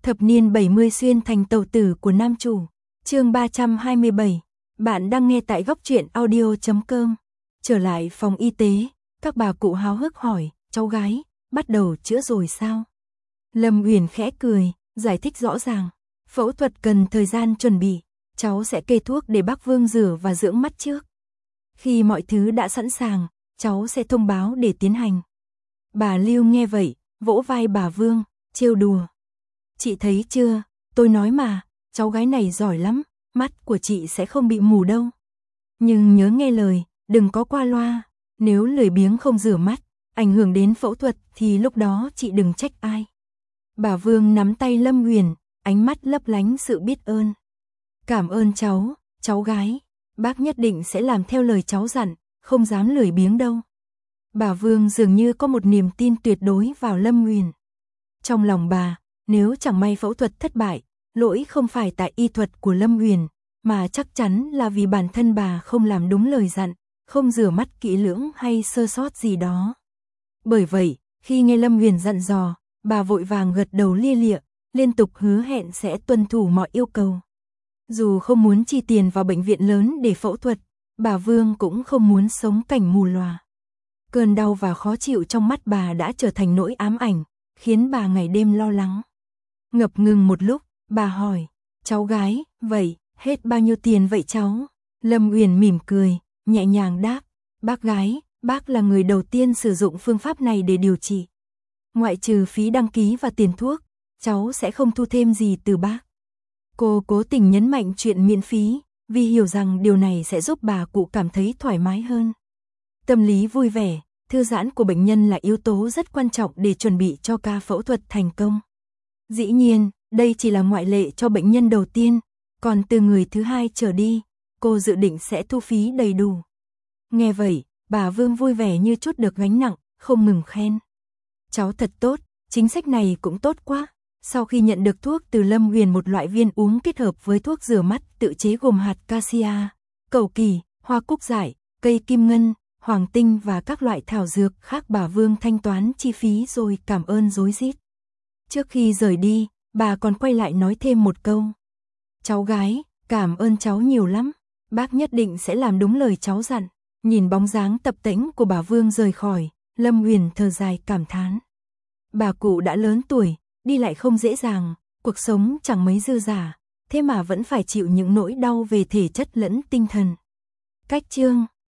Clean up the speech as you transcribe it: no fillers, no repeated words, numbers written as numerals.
Thập niên 70 xuyên thành tàu tử của nam chủ. Chương 327. Bạn đang nghe tại góc truyện audio.com. Trở lại phòng y tế, các bà cụ háo hức hỏi, cháu gái, bắt đầu chữa rồi sao? Lâm Uyển khẽ cười, giải thích rõ ràng. Phẫu thuật cần thời gian chuẩn bị, cháu sẽ kê thuốc để bác Vương rửa và dưỡng mắt trước. Khi mọi thứ đã sẵn sàng, cháu sẽ thông báo để tiến hành. Bà Lưu nghe vậy, vỗ vai bà Vương, trêu đùa. Chị thấy chưa, tôi nói mà, cháu gái này giỏi lắm, mắt của chị sẽ không bị mù đâu. Nhưng nhớ nghe lời, đừng có qua loa, nếu lười biếng không rửa mắt, ảnh hưởng đến phẫu thuật thì lúc đó chị đừng trách ai. Bà Vương nắm tay Lâm Uyển, ánh mắt lấp lánh sự biết ơn. Cảm ơn cháu gái, bác nhất định sẽ làm theo lời cháu dặn, không dám lười biếng đâu. Bà Vương dường như có một niềm tin tuyệt đối vào Lâm Uyển. Trong lòng bà, nếu chẳng may phẫu thuật thất bại, lỗi không phải tại y thuật của Lâm Uyển, mà chắc chắn là vì bản thân bà không làm đúng lời dặn, không rửa mắt kỹ lưỡng hay sơ sót gì đó. Bởi vậy, khi nghe Lâm Uyển dặn dò, bà vội vàng gật đầu lia lịa, liên tục hứa hẹn sẽ tuân thủ mọi yêu cầu. Dù không muốn chi tiền vào bệnh viện lớn để phẫu thuật, bà Vương cũng không muốn sống cảnh mù lòa. Cơn đau và khó chịu trong mắt bà đã trở thành nỗi ám ảnh, khiến bà ngày đêm lo lắng. Ngập ngừng một lúc, bà hỏi, cháu gái, vậy, hết bao nhiêu tiền vậy cháu? Lâm Uyển mỉm cười, nhẹ nhàng đáp, bác gái, bác là người đầu tiên sử dụng phương pháp này để điều trị. Ngoại trừ phí đăng ký và tiền thuốc, cháu sẽ không thu thêm gì từ bác. Cô cố tình nhấn mạnh chuyện miễn phí, vì hiểu rằng điều này sẽ giúp bà cụ cảm thấy thoải mái hơn. Tâm lý vui vẻ, thư giãn của bệnh nhân là yếu tố rất quan trọng để chuẩn bị cho ca phẫu thuật thành công. Dĩ nhiên, đây chỉ là ngoại lệ cho bệnh nhân đầu tiên, còn từ người thứ hai trở đi, cô dự định sẽ thu phí đầy đủ. Nghe vậy, bà Vương vui vẻ như trút được gánh nặng, không ngừng khen. Cháu thật tốt, chính sách này cũng tốt quá. Sau khi nhận được thuốc từ Lâm Uyển, một loại viên uống kết hợp với thuốc rửa mắt tự chế gồm hạt cassia, cầu kỳ, hoa cúc dại, cây kim ngân, hoàng tinh và các loại thảo dược khác, bà Vương thanh toán chi phí rồi cảm ơn rối rít. Trước khi rời đi, bà còn quay lại nói thêm một câu. Cháu gái, cảm ơn cháu nhiều lắm, bác nhất định sẽ làm đúng lời cháu dặn. Nhìn bóng dáng tập tễnh của bà Vương rời khỏi, Lâm Uyển thở dài cảm thán. Bà cụ đã lớn tuổi, đi lại không dễ dàng, cuộc sống chẳng mấy dư dả, thế mà vẫn phải chịu những nỗi đau về thể chất lẫn tinh thần. Cách chương